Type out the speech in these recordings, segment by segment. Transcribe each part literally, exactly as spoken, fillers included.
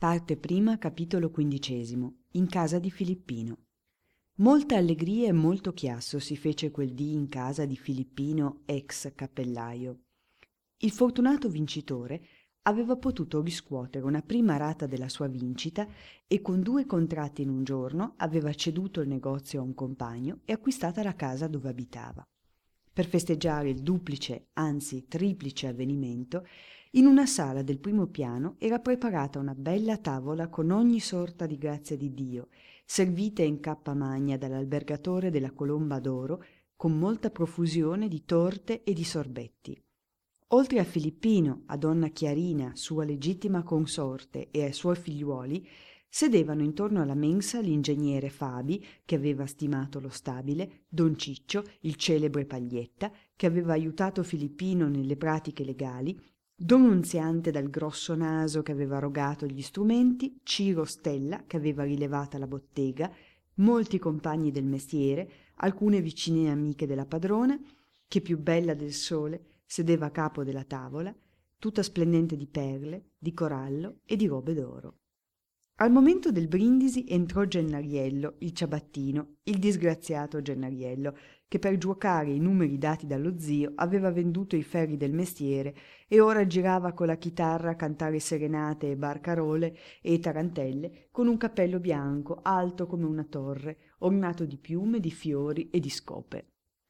Parte prima, capitolo quindicesimo. In casa di Filippino. Molta allegria e molto chiasso si fece quel dì in casa di Filippino, ex cappellaio. Il fortunato vincitore aveva potuto riscuotere una prima rata della sua vincita e con due contratti in un giorno aveva ceduto il negozio a un compagno e acquistata la casa dove abitava. Per festeggiare il duplice, anzi triplice avvenimento, in una sala del primo piano era preparata una bella tavola con ogni sorta di grazia di Dio, servita in cappa magna dall'albergatore della Colomba d'Oro, con molta profusione di torte e di sorbetti. Oltre a Filippino, a donna Chiarina, sua legittima consorte, e ai suoi figliuoli, sedevano intorno alla mensa l'ingegnere Fabi, che aveva stimato lo stabile, don Ciccio, il celebre Paglietta, che aveva aiutato Filippino nelle pratiche legali, don Nunziante dal grosso naso che aveva rogato gli strumenti, Ciro Stella che aveva rilevata la bottega, molti compagni del mestiere, alcune vicine amiche della padrona, che più bella del sole sedeva a capo della tavola, tutta splendente di perle, di corallo e di robe d'oro. Al momento del brindisi entrò Gennariello, il ciabattino, il disgraziato Gennariello, che per giuocare i numeri dati dallo zio aveva venduto i ferri del mestiere e ora girava con la chitarra a cantare serenate e barcarole e tarantelle con un cappello bianco alto come una torre, ornato di piume, di fiori e di scope.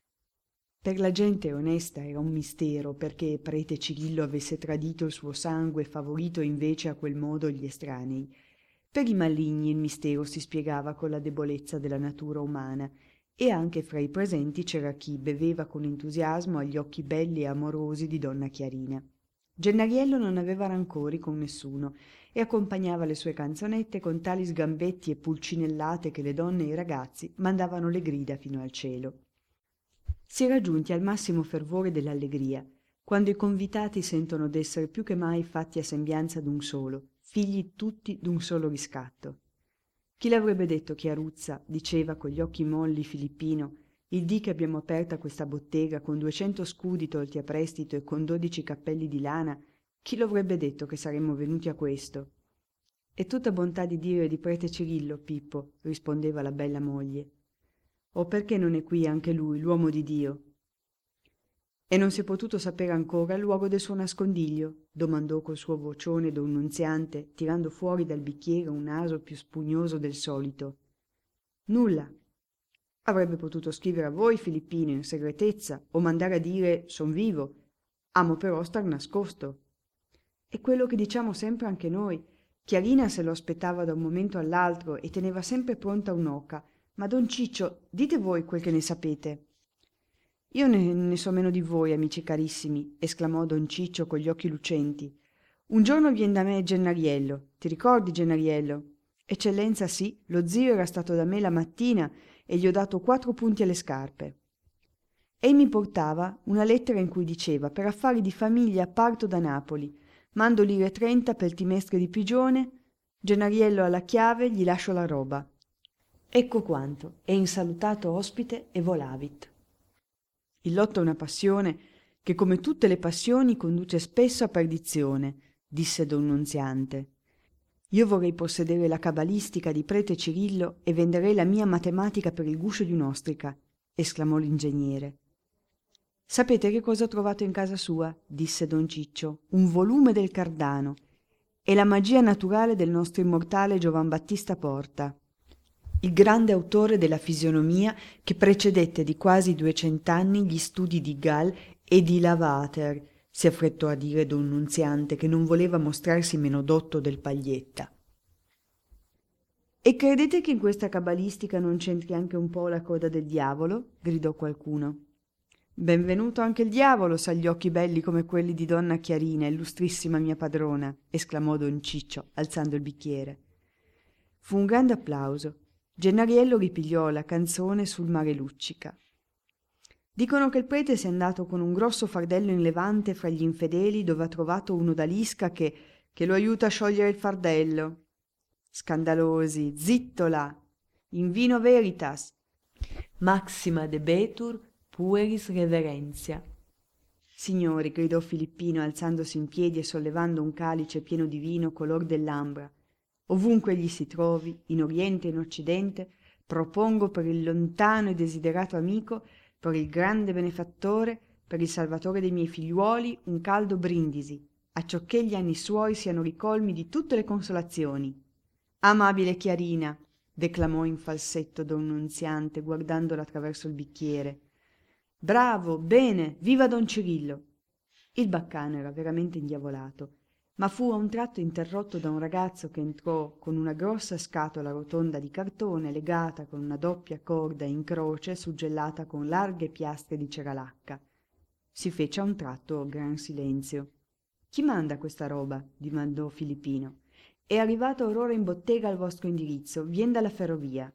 Per la gente onesta era un mistero perché prete Cirillo avesse tradito il suo sangue e favorito invece a quel modo gli estranei. Per i maligni il mistero si spiegava con la debolezza della natura umana e anche fra i presenti c'era chi beveva con entusiasmo agli occhi belli e amorosi di donna Chiarina. Gennariello non aveva rancori con nessuno e accompagnava le sue canzonette con tali sgambetti e pulcinellate che le donne e i ragazzi mandavano le grida fino al cielo. Si era giunti al massimo fervore dell'allegria, quando i convitati sentono d'essere più che mai fatti a sembianza d'un solo, figli tutti d'un solo riscatto. Chi l'avrebbe detto, Chiaruzza, diceva con gli occhi molli Filippino, il dì che abbiamo aperta questa bottega con duecento scudi tolti a prestito e con dodici cappelli di lana, chi lo avrebbe detto che saremmo venuti a questo? È tutta bontà di Dio e di prete Cirillo, Pippo, rispondeva la bella moglie. O perché non è qui anche lui, l'uomo di Dio? E non si è potuto sapere ancora il luogo del suo nascondiglio? Domandò col suo vocione don Nunziante, tirando fuori dal bicchiere un naso più spugnoso del solito. Nulla. Avrebbe potuto scrivere a voi, Filippino, in segretezza, o mandare a dire «son vivo». Amo però star nascosto. È quello che diciamo sempre anche noi. Chiarina se lo aspettava da un momento all'altro e teneva sempre pronta un'oca. Ma don Ciccio, dite voi quel che ne sapete. Io ne, ne so meno di voi, amici carissimi, esclamò don Ciccio con gli occhi lucenti. Un giorno vien da me Gennariello. Ti ricordi, Gennariello? Eccellenza sì, lo zio era stato da me la mattina e gli ho dato quattro punti alle scarpe. Ei mi portava una lettera in cui diceva per affari di famiglia parto da Napoli, mando lire trenta pel timestre di pigione, Gennariello alla chiave, gli lascio la roba. Ecco quanto, e insalutato ospite e volavit. Il lotto è una passione che come tutte le passioni conduce spesso a perdizione, disse don Nunziante. Io vorrei possedere la cabalistica di prete Cirillo e venderei la mia matematica per il guscio di un'ostrica, esclamò l'ingegnere. Sapete che cosa ho trovato in casa sua? Disse don Ciccio. Un volume del Cardano. È la magia naturale del nostro immortale Giovan Battista Porta, il grande autore della fisionomia che precedette di quasi duecent'anni gli studi di Gall e di Lavater, si affrettò a dire don Nunziante, che non voleva mostrarsi meno dotto del Paglietta. E credete che in questa cabalistica non c'entri anche un po' la coda del diavolo? Gridò qualcuno. Benvenuto anche il diavolo s'ha gli occhi belli come quelli di donna Chiarina, illustrissima mia padrona, esclamò don Ciccio, alzando il bicchiere. Fu un grande applauso. Gennariello ripigliò la canzone sul mare luccica. Dicono che il prete sia andato con un grosso fardello in Levante fra gli infedeli dove ha trovato un odalisca che, che lo aiuta a sciogliere il fardello. Scandalosi, zitto là! In vino veritas! Maxima debetur pueris reverentia. Signori, gridò Filippino alzandosi in piedi e sollevando un calice pieno di vino color dell'ambra, Ovunque egli si trovi, in Oriente e in Occidente, propongo per il lontano e desiderato amico, per il grande benefattore, per il salvatore dei miei figliuoli, un caldo brindisi, accioché gli anni suoi siano ricolmi di tutte le consolazioni. Amabile Chiarina, declamò in falsetto don Nunziante, guardandola attraverso il bicchiere. Bravo, bene, viva don Cirillo! Il baccano era veramente indiavolato, ma fu a un tratto interrotto da un ragazzo che entrò con una grossa scatola rotonda di cartone legata con una doppia corda in croce suggellata con larghe piastre di ceralacca. Si fece a un tratto gran silenzio. «Chi manda questa roba?» dimandò Filippino. «È arrivato or ora in bottega al vostro indirizzo, vien dalla ferrovia».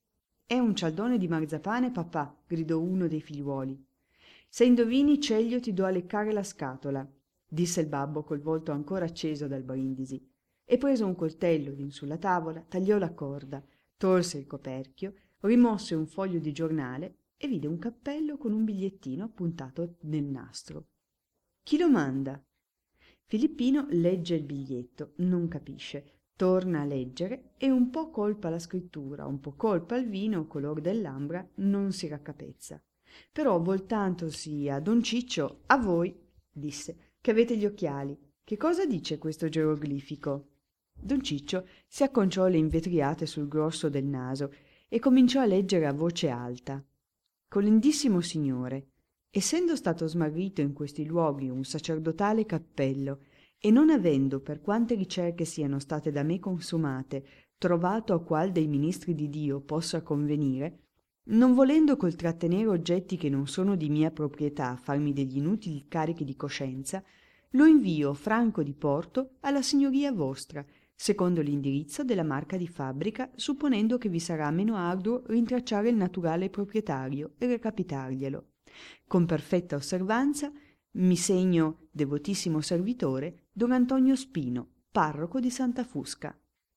«È un cialdone di marzapane, papà», gridò uno dei figliuoli. «Se indovini, Ceglio ti do a leccare la scatola», disse il babbo col volto ancora acceso dal brindisi, e preso un coltello d'in sulla tavola, tagliò la corda, tolse il coperchio, rimosse un foglio di giornale e vide un cappello con un bigliettino appuntato nel nastro. «Chi lo manda?» Filippino legge il biglietto, non capisce, torna a leggere e un po' colpa la scrittura, un po' colpa il vino color dell'ambra, non si raccapezza. Però voltandosi a don Ciccio, «A voi», disse, «che avete gli occhiali, che cosa dice questo geroglifico?» Don Ciccio si acconciò le invetriate sul grosso del naso e cominciò a leggere a voce alta. «Colendissimo signore, essendo stato smarrito in questi luoghi un sacerdotale cappello e non avendo, per quante ricerche siano state da me consumate, trovato a qual dei ministri di Dio possa convenire, non volendo col trattenere oggetti che non sono di mia proprietà farmi degli inutili carichi di coscienza, lo invio franco di porto alla signoria vostra, secondo l'indirizzo della marca di fabbrica, supponendo che vi sarà meno arduo rintracciare il naturale proprietario e recapitarglielo. Con perfetta osservanza mi segno devotissimo servitore don Antonio Spino, parroco di Santa Fusca».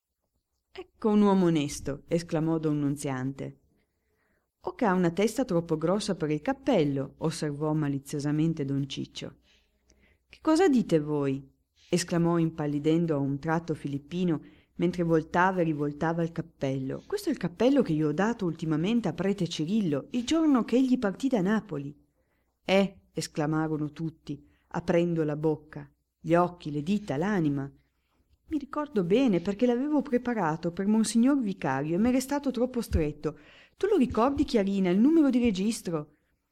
«Ecco un uomo onesto», esclamò don Nunziante. «O che ha una testa troppo grossa per il cappello», osservò maliziosamente don Ciccio. «Che cosa dite voi?» esclamò impallidendo a un tratto Filippino mentre voltava e rivoltava il cappello. «Questo è il cappello che io ho dato ultimamente a prete Cirillo il giorno che egli partì da Napoli». «Eh», esclamarono tutti, aprendo la bocca, gli occhi, le dita, l'anima. «Mi ricordo bene, perché l'avevo preparato per monsignor vicario e m'è restato troppo stretto. Tu lo ricordi, Chiarina, il numero di registro?»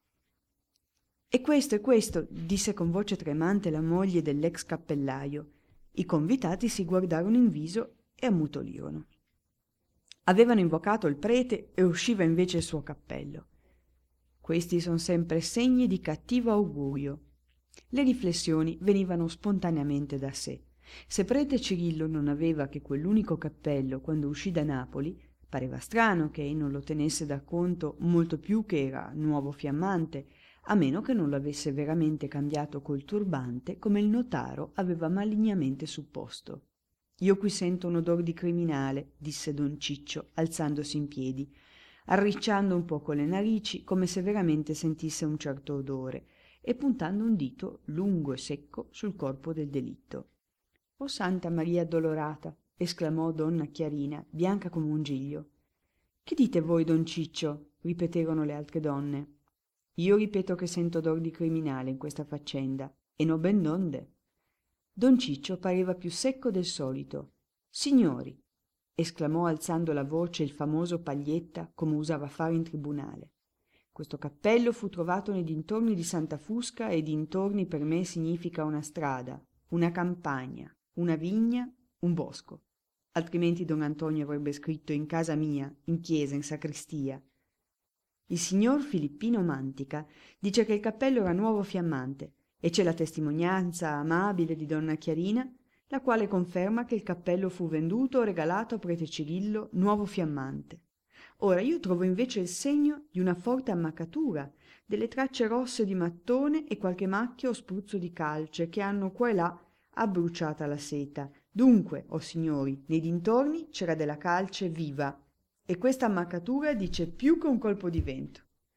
«È questo, è questo», disse con voce tremante la moglie dell'ex cappellaio. I convitati si guardarono in viso e ammutolirono. Avevano invocato il prete e usciva invece il suo cappello. Questi son sempre segni di cattivo augurio. Le riflessioni venivano spontaneamente da sé. Se prete Cirillo non aveva che quell'unico cappello quando uscì da Napoli, pareva strano che ei non lo tenesse da conto molto più che era nuovo fiammante, a meno che non lo avesse veramente cambiato col turbante come il notaro aveva malignamente supposto. «Io qui sento un odor di criminale», disse don Ciccio, alzandosi in piedi, arricciando un poco le narici come se veramente sentisse un certo odore e puntando un dito lungo e secco sul corpo del delitto. «O Santa Maria Addolorata!» esclamò donna Chiarina, bianca come un giglio. «Che dite voi, don Ciccio?» ripeterono le altre donne. «Io ripeto che sento odor di criminale in questa faccenda, e no ben donde». Don Ciccio pareva più secco del solito. «Signori!» esclamò alzando la voce il famoso Paglietta come usava fare in tribunale. «Questo cappello fu trovato nei dintorni di Santa Fusca e dintorni per me significa una strada, una campagna, una vigna, un bosco. Altrimenti don Antonio avrebbe scritto in casa mia, in chiesa, in sacrestia. Il signor Filippino Mantica dice che il cappello era nuovo fiammante e c'è la testimonianza amabile di donna Chiarina, la quale conferma che il cappello fu venduto o regalato a prete Cirillo nuovo fiammante. Ora io trovo invece il segno di una forte ammaccatura, delle tracce rosse di mattone e qualche macchia o spruzzo di calce che hanno qua e là abbruciata la seta. Dunque, o signori, nei dintorni c'era della calce viva e questa ammaccatura dice più che un colpo di vento».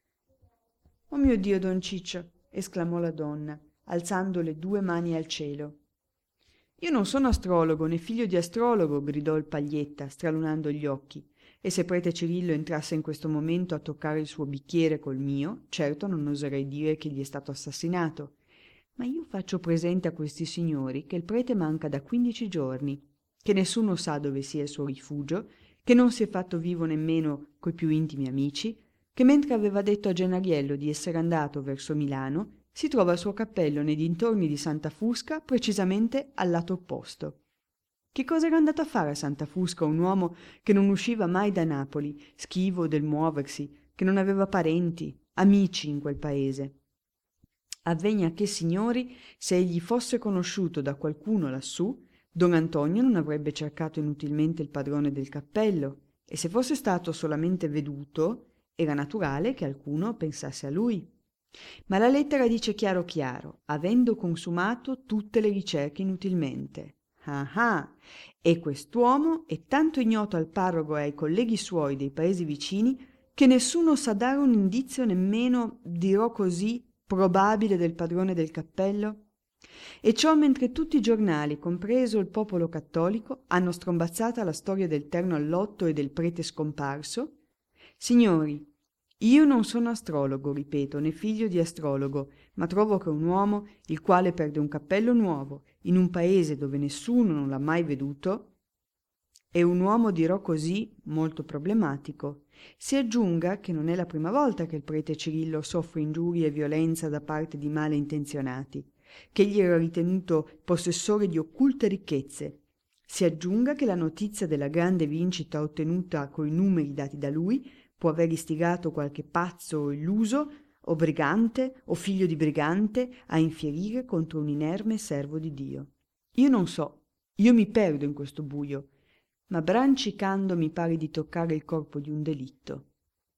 «Oh mio Dio, don Ciccio!» esclamò la donna, alzando le due mani al cielo. Io non sono astrologo né figlio di astrologo, gridò il Paglietta, stralunando gli occhi, e se prete Cirillo entrasse in questo momento a toccare il suo bicchiere col mio, certo non oserei dire che gli è stato assassinato. Ma io faccio presente a questi signori che il prete manca da quindici giorni, che nessuno sa dove sia il suo rifugio, che non si è fatto vivo nemmeno coi più intimi amici, che mentre aveva detto a Gennariello di essere andato verso Milano, si trova il suo cappello nei dintorni di Santa Fusca, precisamente al lato opposto. Che cosa era andato a fare a Santa Fusca un uomo che non usciva mai da Napoli, schivo del muoversi, che non aveva parenti, amici in quel paese? Avvegna che, signori, se egli fosse conosciuto da qualcuno lassù, don Antonio non avrebbe cercato inutilmente il padrone del cappello, e se fosse stato solamente veduto, era naturale che alcuno pensasse a lui. Ma la lettera dice chiaro chiaro, avendo consumato tutte le ricerche inutilmente. Ah ah! E quest'uomo è tanto ignoto al parroco e ai colleghi suoi dei paesi vicini che nessuno sa dare un indizio nemmeno, dirò così, probabile del padrone del cappello? E ciò mentre tutti i giornali, compreso il popolo cattolico, hanno strombazzata la storia del terno all'otto e del prete scomparso? Signori, io non sono astrologo, ripeto, né figlio di astrologo, ma trovo che un uomo, il quale perde un cappello nuovo, in un paese dove nessuno non l'ha mai veduto, è un uomo, dirò così, molto problematico. Si aggiunga che non è la prima volta che il prete Cirillo soffre ingiurie e violenza da parte di male intenzionati, che egli era ritenuto possessore di occulte ricchezze. Si aggiunga che la notizia della grande vincita ottenuta coi numeri dati da lui può aver istigato qualche pazzo o illuso, o brigante, o figlio di brigante, a infierire contro un inerme servo di Dio. Io non so, io mi perdo in questo buio, ma brancicando mi pare di toccare il corpo di un delitto.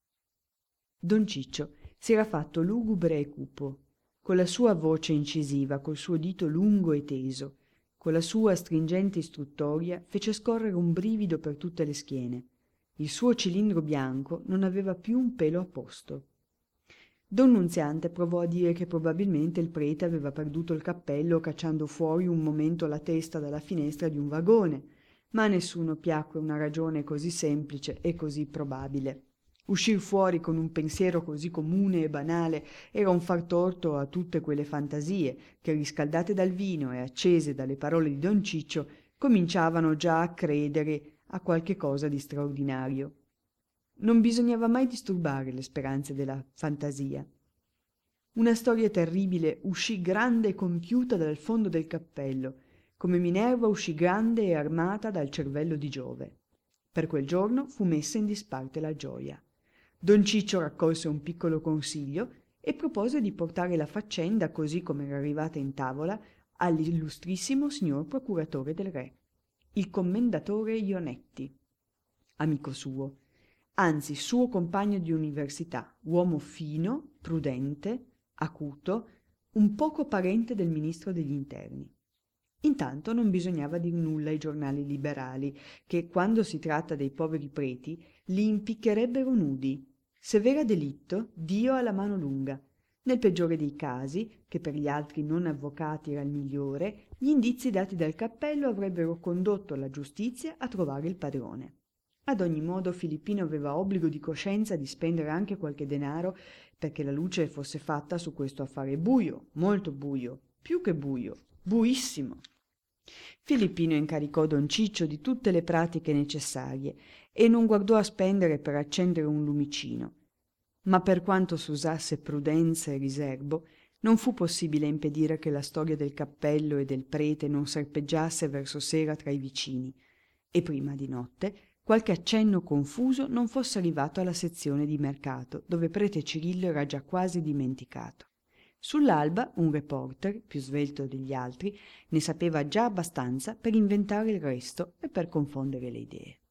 Don Ciccio si era fatto lugubre e cupo, con la sua voce incisiva, col suo dito lungo e teso, con la sua stringente istruttoria, fece scorrere un brivido per tutte le schiene. Il suo cilindro bianco non aveva più un pelo a posto. Don Nunziante provò a dire che probabilmente il prete aveva perduto il cappello cacciando fuori un momento la testa dalla finestra di un vagone, ma a nessuno piacque una ragione così semplice e così probabile. Uscir fuori con un pensiero così comune e banale era un far torto a tutte quelle fantasie che, riscaldate dal vino e accese dalle parole di don Ciccio, cominciavano già a credere a qualche cosa di straordinario. Non bisognava mai disturbare le speranze della fantasia. Una storia terribile uscì grande e compiuta dal fondo del cappello, come Minerva uscì grande e armata dal cervello di Giove. Per quel giorno fu messa in disparte la gioia. Don Ciccio raccolse un piccolo consiglio e propose di portare la faccenda, così come era arrivata in tavola, all'illustrissimo signor procuratore del re, il commendatore Ionetti, amico suo, anzi suo compagno di università, uomo fino, prudente, acuto, un poco parente del ministro degli interni. Intanto non bisognava dir nulla ai giornali liberali, che, quando si tratta dei poveri preti, li impiccherebbero nudi. Se v'era delitto, Dio ha la mano lunga. Nel peggiore dei casi, che per gli altri non avvocati era il migliore, gli indizi dati dal cappello avrebbero condotto la giustizia a trovare il padrone. Ad ogni modo Filippino aveva obbligo di coscienza di spendere anche qualche denaro perché la luce fosse fatta su questo affare buio, molto buio, più che buio, buissimo. Filippino incaricò don Ciccio di tutte le pratiche necessarie e non guardò a spendere per accendere un lumicino. Ma per quanto s'usasse prudenza e riserbo, non fu possibile impedire che la storia del cappello e del prete non serpeggiasse verso sera tra i vicini, e prima di notte qualche accenno confuso non fosse arrivato alla sezione di mercato, dove prete Cirillo era già quasi dimenticato. Sull'alba un reporter, più svelto degli altri, ne sapeva già abbastanza per inventare il resto e per confondere le idee.